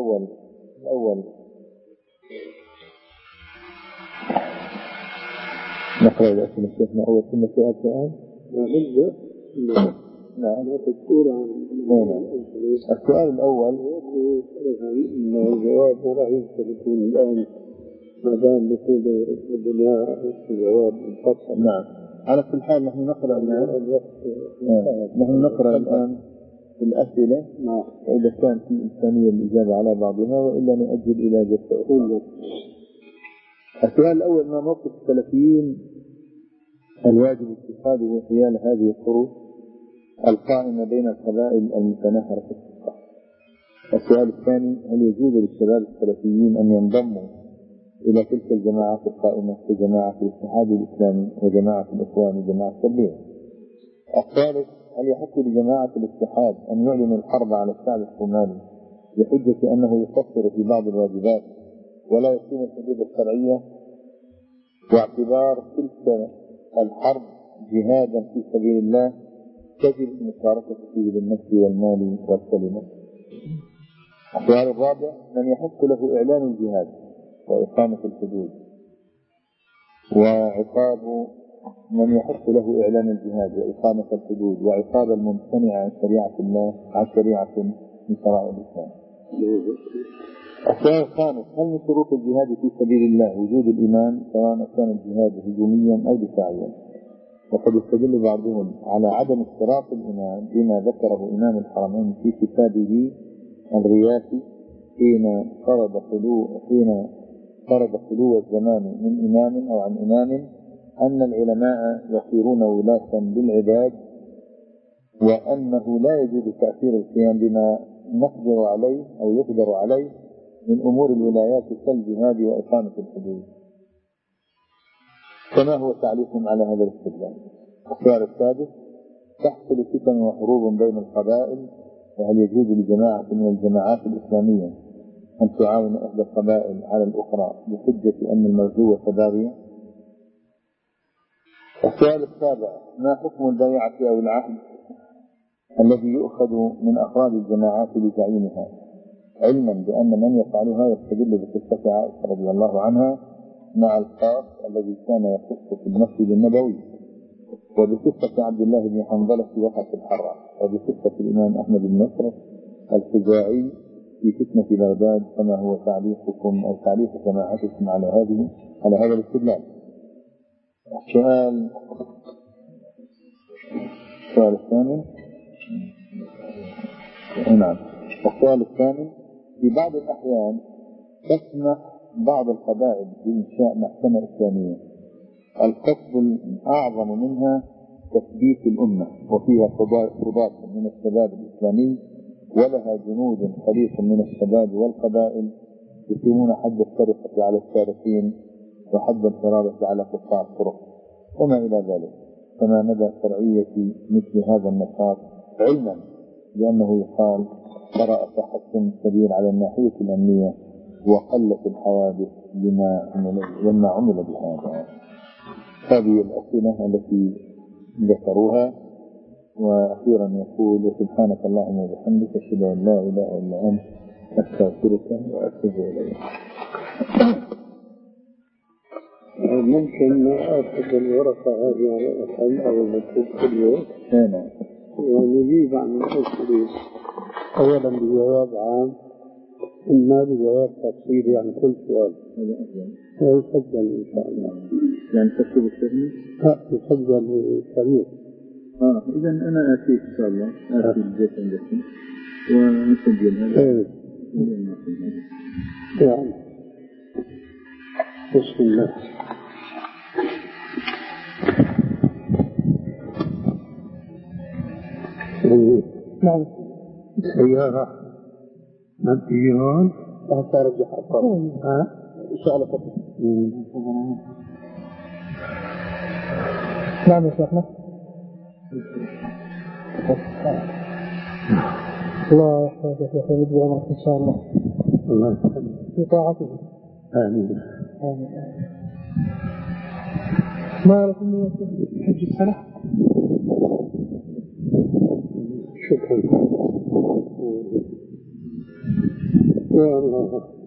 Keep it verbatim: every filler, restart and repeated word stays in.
الأول الأول نقرأ الأسئلة شيخنا أول ثم سؤال سؤال. نعم. السؤال الأول الجواب ما راح يكون الآن ما دام بطول الدنيا الجواب الفتح. نعم. على كل حال نحن نقرأ الآن نحن نقرأ الآن الأسئلة، وإذا كان في إمكانية الإجابة على بعضها وإلا نؤجل إلى جزء. السؤال الأول: ما موقف السلفيين الواجب اتخاذه حيال هذه الحروب القائمة بين القبائل المتناحرة في السلطة؟ السؤال الثاني: هل يجوز للشباب السلفيين أن ينضموا إلى تلك الجماعات القائمة كجماعة الاتحاد الإسلامي وجماعة الإخوان وجماعة التبليغ؟ الثالث: هل يحق لجماعة الاتحاد أن يعلن الحرب على الشعب الصومالي بحجة أنه يقصر في بعض الواجبات ولا يقيم الحدود الشرعية، واعتبار تلك الحرب جهادا في سبيل الله تجب المشاركة فيه بالنفس والمال والكلمة؟ السؤال الرابع: من يحق له إعلان الجهاد وإقامة الحدود وعقاب من يحق له إعلان الجهاد وإقامة الحدود وعقاب الممتنع عن شريعة الله عن شريعة من شرائع الإسلام؟ السؤال الخامس: هل من شروط الجهاد في سبيل الله وجود الإمام سواء كان الجهاد هجوميا أو دفاعيا؟ وقد يستدل بعضهم على عدم اشتراط الإمام بما ذكره إمام الحرمين في كتابه الغياثي حين فرض خلو حين فرض خلو الزمان من إمام أو عن إمام أن العلماء يصيرون ولاة للعباد، وأنه لا يجوز تأثير القيام بما نقدر عليه أو يقدر عليه من أمور الولايات كالجهاد وإقامة الحدود. فما هو تعليقهم على هذا الاستدلال؟ السؤال السادس: تحصل فتن وحروب بين القبائل، وهل يجوز لجماعة من الجماعات الإسلامية أن تعاون إحدى القبائل على الأخرى بحجة أن المرجوة باغية؟ السؤال السابع: ما حكم البيعة أو العهد الذي يؤخذ من أفراد الجماعات لزعيمها، علما بأن من يفعلها يستدل بقصة عائشة رضي الله عنها مع الخاص الذي كان يخص في المسجد النبوي، وبقصة عبد الله بن حنظلة في وقعة الحرة، وبقصة الإمام أحمد بن نصر الخزاعي في فتنة بغداد. فما هو تعليقكم أو تعليق جماعتكم على هذه على هذا الاستدلال؟ السؤال السؤال الثامن نعم السؤال الثامن: في بعض الأحيان تسمح بعض القبائل بإنشاء محكمة إسلامية القصد الأعظم منها تثبيت الأمة، وفيها قضاة من الشباب الإسلامي ولها جنود خليط من الشباب والقبائل يقيمون حد السرقة على السارقين وحد الحرابة على قطاع الطرق وما إلى ذلك. فما مدى شرعية مثل هذا النشاط، علما بأنه يقال طرأ تحسن كبير على الناحية الأمنية وقلت الحوادث لما لما عمل بهذا؟ هذه الأسئلة التي ذكروها. وأخيرا يقول: وسبحانك اللهم وبحمدك أشهد أن لا إله إلا أنت أستغفرك وأتوب إليك. ممكن أخذ الورقة هذه على الأقل أو المكتوب كل يوم ونجيب عن الأسئلة أولا بجواب عام ثم بجواب تفصيلي عن كل سؤال. يفضل إن شاء الله. يعني تكتب الشهيد؟ لا، يفضل سريع. آه إذا أنا آتي إن شاء الله آتي البيت عندكم ونسجل هذا. إيه. يعني بسم الله. نعم. سيارة ما بتيجي هون؟ لا ترجع أطول. ها؟ إن شاء الله تطلع. نعم يا شيخنا. الله يحفظك يا شيخ ويجزي عمرك إن شاء الله. الله يحفظك. في طاعته. آمين. آمين. ما لكم من حج السنة؟ شكرا. يا الله